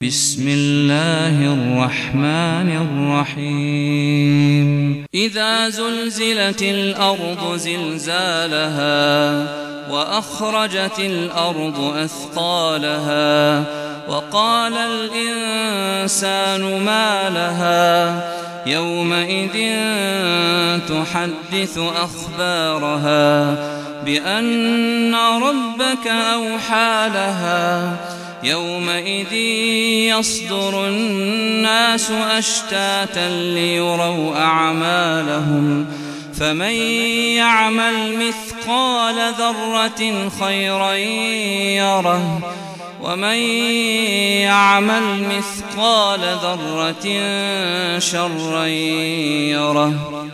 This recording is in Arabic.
بسم الله الرحمن الرحيم إذا زلزلت الأرض زلزالها وأخرجت الأرض أثقالها وقال الإنسان ما لها يومئذ تحدث أخبارها بأن ربك أوحى لها يومئذ يصدر الناس أشتاتا ليروا أعمالهم فمن يعمل مثقال ذرة خيرا يره ومن يعمل مثقال ذرة شرا يره